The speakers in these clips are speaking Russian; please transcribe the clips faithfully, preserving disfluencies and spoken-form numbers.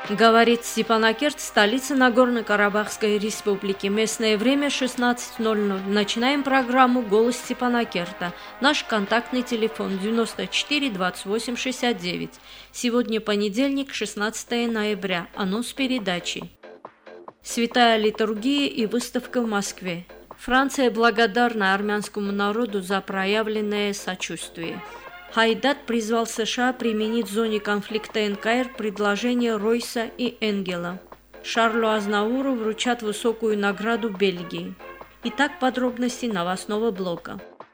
Говорит Степанакерт, столица Нагорно-Карабахской республики. Местное время шестнадцать ноль ноль. Начинаем программу «Голос Степанакерта». Наш контактный телефон девяносто четыре двадцать восемь шестьдесят девять. Сегодня понедельник, шестнадцатое ноября. Анонс передачи. Святая литургия и выставка в Москве. Франция благодарна армянскому народу за проявленное сочувствие. Хайдат призвал США применить в зоне конфликта эн ка эр предложения Ройса и Энгела. Шарлю Азнавуру вручат высокую награду Бельгии. Итак, подробности новостного блока.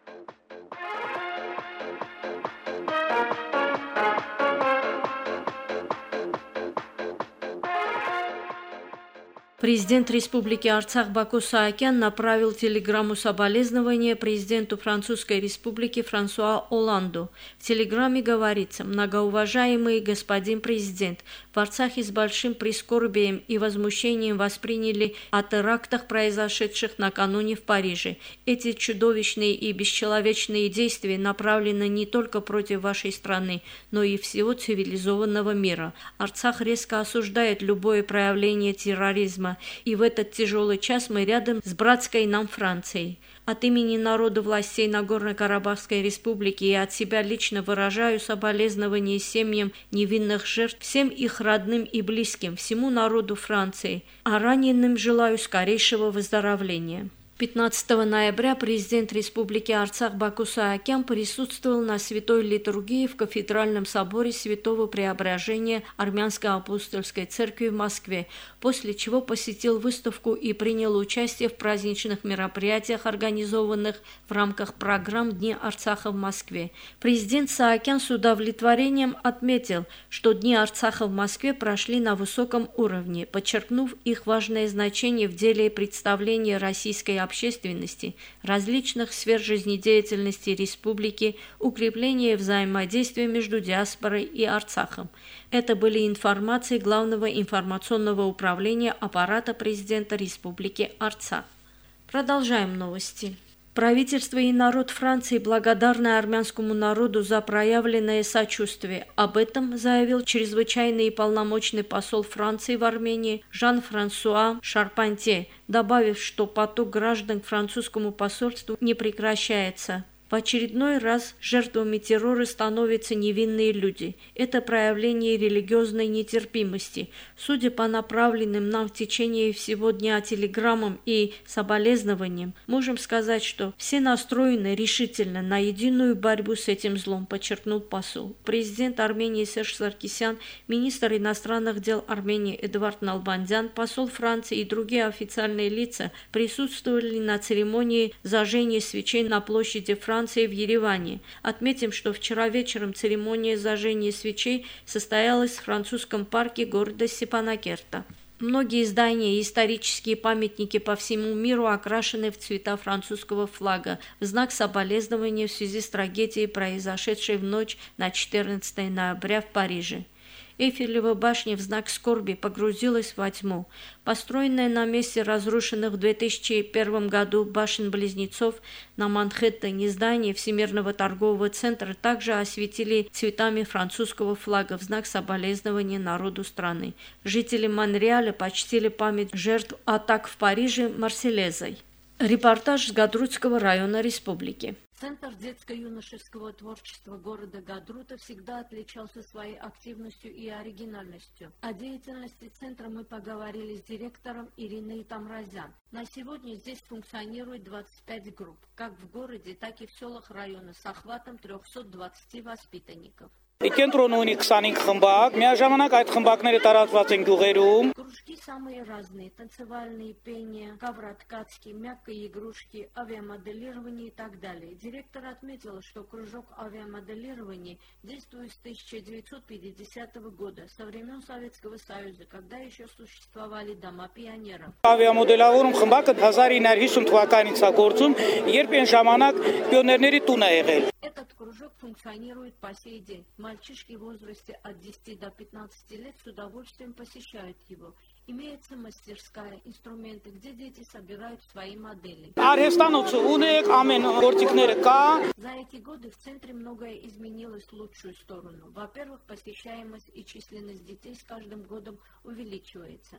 Президент Республики Арцах Баку Саакян направил телеграмму соболезнования президенту Французской Республики Франсуа Оланду. В телеграмме говорится: «Многоуважаемый господин президент, в Арцахе с большим прискорбием и возмущением восприняли о терактах, произошедших накануне в Париже. Эти чудовищные и бесчеловечные действия направлены не только против вашей страны, но и всего цивилизованного мира. Арцах резко осуждает любое проявление терроризма, и в этот тяжелый час мы рядом с братской нам Францией. От имени народа властей Нагорно-Карабахской республики и от себя лично выражаю соболезнования семьям невинных жертв, всем их родным и близким, всему народу Франции, а раненым желаю скорейшего выздоровления». пятнадцатого ноября президент Республики Арцах Баку Саакян присутствовал на святой литургии в кафедральном соборе Святого Преображения Армянской апостольской церкви в Москве, после чего посетил выставку и принял участие в праздничных мероприятиях, организованных в рамках программ Дни Арцаха в Москве. Президент Саакян с удовлетворением отметил, что Дни Арцаха в Москве прошли на высоком уровне, подчеркнув их важное значение в деле представления российской общественности, различных сфер жизнедеятельности республики, укрепления взаимодействия между диаспорой и Арцахом. Это были информации Главного информационного управления аппарата президента Республики Арцах. Продолжаем новости. Правительство и народ Франции благодарны армянскому народу за проявленное сочувствие. Об этом заявил чрезвычайный и полномочный посол Франции в Армении Жан-Франсуа Шарпантье, добавив, что поток граждан к французскому посольству не прекращается. В очередной раз жертвами террора становятся невинные люди. Это проявление религиозной нетерпимости. Судя по направленным нам в течение всего дня телеграммам и соболезнованиям, можем сказать, что все настроены решительно на единую борьбу с этим злом, подчеркнул посол. Президент Армении Серж Саркисян, министр иностранных дел Армении Эдуард Налбандян, посол Франции и другие официальные лица присутствовали на церемонии зажжения свечей на площади Франции в Ереване. Отметим, что вчера вечером церемония зажжения свечей состоялась в французском парке города Степанакерта. Многие здания и исторические памятники по всему миру окрашены в цвета французского флага в знак соболезнования в связи с трагедией, произошедшей в ночь на четырнадцатое ноября в Париже. Эйфелева башня в знак скорби погрузилась во тьму. Построенная на месте разрушенных в две тысячи первом году башен-близнецов на Манхэттене здание Всемирного торгового центра также осветили цветами французского флага в знак соболезнования народу страны. Жители Монреаля почтили память жертв атак в Париже Марсельезой. Репортаж с Гадрутского района республики. Центр детско-юношеского творчества города Гадрута всегда отличался своей активностью и оригинальностью. О деятельности центра мы поговорили с директором Ириной Тамразян. На сегодня здесь функционирует двадцать пять групп, как в городе, так и в селах района с охватом трехсот двадцати воспитанников. Կենտրոնը ունի քսանհինգ խմբակ, միաժամանակ այդ խմբակները տարածված են գյուղերում. Кружки самые разные: танцевальные, пение, ковроткацкие, мягкие игрушки, авиамоделирование и так далее. Директор отметила, что кружок авиамоделирования действует с тысяча девятьсот пятидесятого года, со времен Советского Союза, когда еще существовали дома пионеров. Ավիամոդելավորում խմբակը հազար ինը հիսուն թվականից է գործում, երբ այն ժամանակ պիոներների տուն է եղել. Этот кружок функционирует по сей день. Мальчишки в возрасте от десяти до пятнадцати лет с удовольствием посещают его. Имеется мастерская, инструменты, где дети собирают свои модели. За эти годы в центре многое изменилось в лучшую сторону. Во-первых, посещаемость и численность детей с каждым годом увеличивается.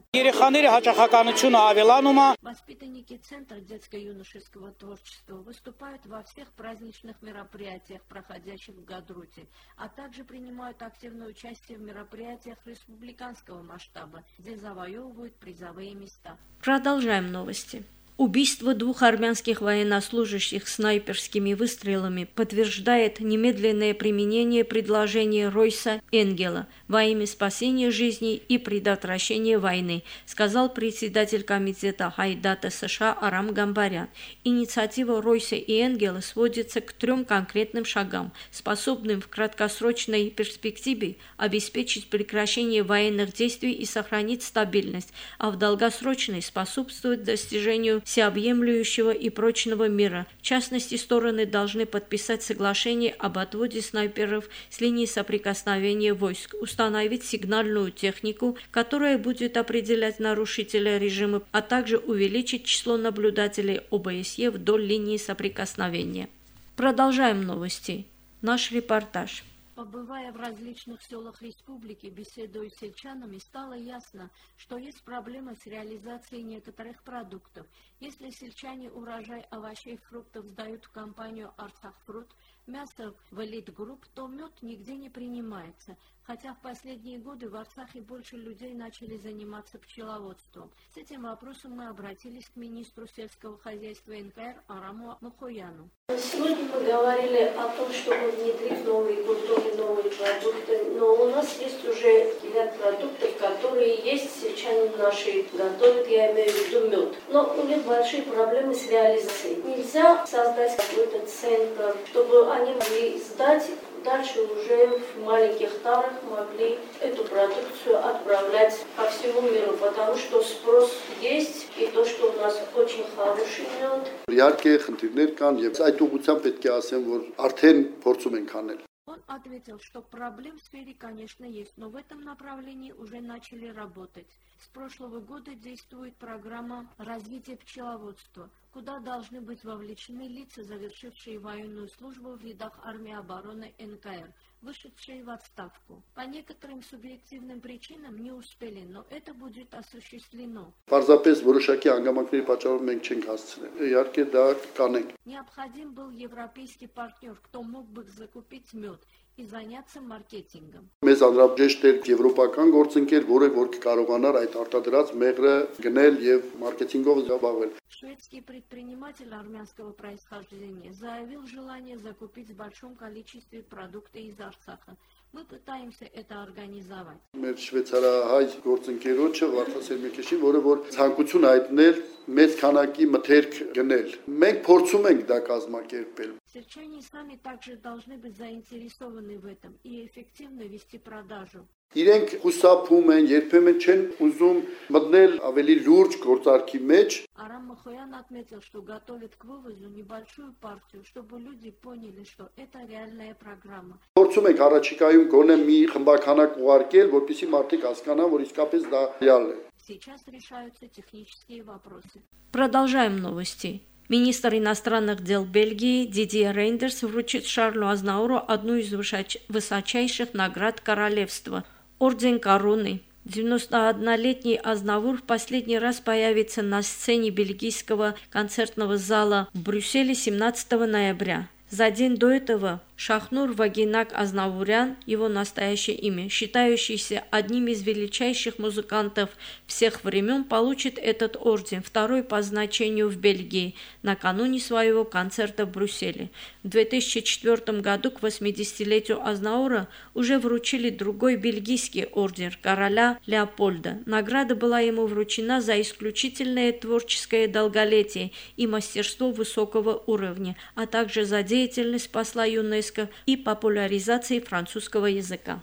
Воспитанники Центра детско-юношеского творчества выступают во всех праздничных мероприятиях, проходящих в Гадруте, а также принимают активное участие в мероприятиях республиканского масштаба, где завоевывают призовые места. Продолжаем новости. Убийство двух армянских военнослужащих снайперскими выстрелами подтверждает немедленное применение предложения Ройса Энгела во имя спасения жизни и предотвращения войны, сказал председатель комитета Хайдата США Арам Гамбарян. Инициатива Ройса и Энгела сводится к трем конкретным шагам, способным в краткосрочной перспективе обеспечить прекращение военных действий и сохранить стабильность, а в долгосрочной способствовать достижению всеобъемлющего и прочного мира. В частности, стороны должны подписать соглашение об отводе снайперов с линии соприкосновения войск, установить сигнальную технику, которая будет определять нарушителя режима, а также увеличить число наблюдателей ОБСЕ вдоль линии соприкосновения. Продолжаем новости. Наш репортаж. Побывая в различных селах республики, беседуя с сельчанами, стало ясно, что есть проблема с реализацией некоторых продуктов. Если сельчане урожай овощей и фруктов сдают в компанию «Арцахфрут», мясо в элит-групп, то мед нигде не принимается, хотя в последние годы в Арцахе больше людей начали заниматься пчеловодством. С этим вопросом мы обратились к министру сельского хозяйства эн ка эр Араму Мухояну. Сегодня мы говорили о том, чтобы внедрить новые культуры, новые продукты, но у нас есть уже ряд продуктов, которые есть, сельчане наши готовят, я имею в виду мед. Но у них большие проблемы с реализацией. Нельзя создать какой-то центр, чтобы они могли сдать, дальше уже в маленьких тарах могли эту продукцию отправлять по всему миру, потому что спрос есть, и то, что у нас очень хороший мед. Իհարկե խնդիրներ կան եւ այդ ուղղությամբ պետք է ասեմ, որ արդեն փորձում ենք անել. Он ответил, что проблем в сфере, конечно, есть, но в этом направлении уже начали работать. С прошлого года действует программа развития пчеловодства, куда должны быть вовлечены лица, завершившие военную службу в рядах армии обороны эн ка эр, вышедшие в отставку. По некоторым субъективным причинам не успели, но это будет осуществлено. Պարզապես որոշակի հանգամանքների պատճառով մենք չենք հասցնել։ Իհարկե դա կանենք։ Необходим был европейский партнер, кто мог бы закупить мед и заняться маркетингом. Մեզ անհրաժեշտ էր եվրոպական գործընկեր, որը որ կարողանար այդ արտադրած մեղրը գնել եւ մարքեթինգով զբաղվել։ Шведский предприниматель армянского происхождения заявил желание закупить в большом количестве продукты из Арцаха. Мы пытаемся это организовать. Մեր շվեյցարահայ գործընկերոջը Վարդան Սերմեկեշին, որը որ ցանկություն հայտնել մեծ քանակի մթերք գնել։ Մենք փորձում ենք դա կազմակերպել։ Сельчане сами также должны быть заинтересованы в этом и эффективно вести продажу. Իրենք խուսափում են, երբեմն չեն ուզում մտնել ավելի լուրջ գործարքի մեջ։ Арам Мухоян отметил, что готовит к вывозу небольшую партию, чтобы люди поняли, что это реальная программа. Փորձում ենք առաջիկայում գոնե մի խմբականակ ուղարկել, որպեսզի մարդիկ հասկանան, որ իսկապես դա ռեալ է։ Сейчас решаются технические вопросы. Продолжаем новости. Министр иностранных дел Бельгии Дидье Рейндерс вручит Шарлю Азнавуру одну из высочайших наград королевства – Орден Короны. девяностооднолетний Азнавур в последний раз появится на сцене бельгийского концертного зала в Брюсселе семнадцатого ноября. За день до этого Шахнур Вагинак Азнавурян, его настоящее имя, считающийся одним из величайших музыкантов всех времен, получит этот орден, второй по значению в Бельгии, накануне своего концерта в Брюсселе. В две тысячи четвёртом году к восьмидесятилетию Азнаура уже вручили другой бельгийский орден короля Леопольда. Награда была ему вручена за исключительное творческое долголетие и мастерство высокого уровня, а также за деятельность посла ЮНЕСКО и популяризации французского языка.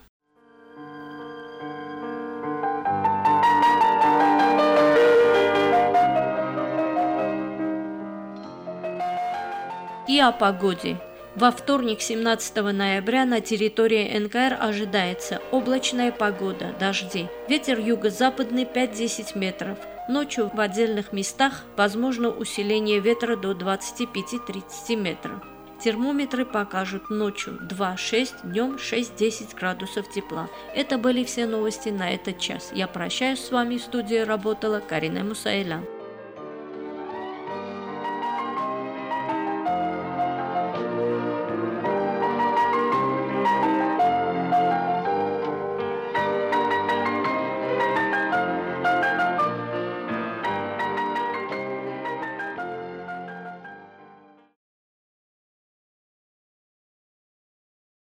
И о погоде. Во вторник, семнадцатого ноября, на территории эн ка эр ожидается облачная погода, дожди. Ветер юго-западный пять-десять метров. Ночью в отдельных местах возможно усиление ветра до двадцати пяти — тридцати метров. Термометры покажут ночью два-шесть, днем шесть-десять градусов тепла. Это были все новости на этот час. Я прощаюсь с вами. В студии работала Карина Мусаэлян.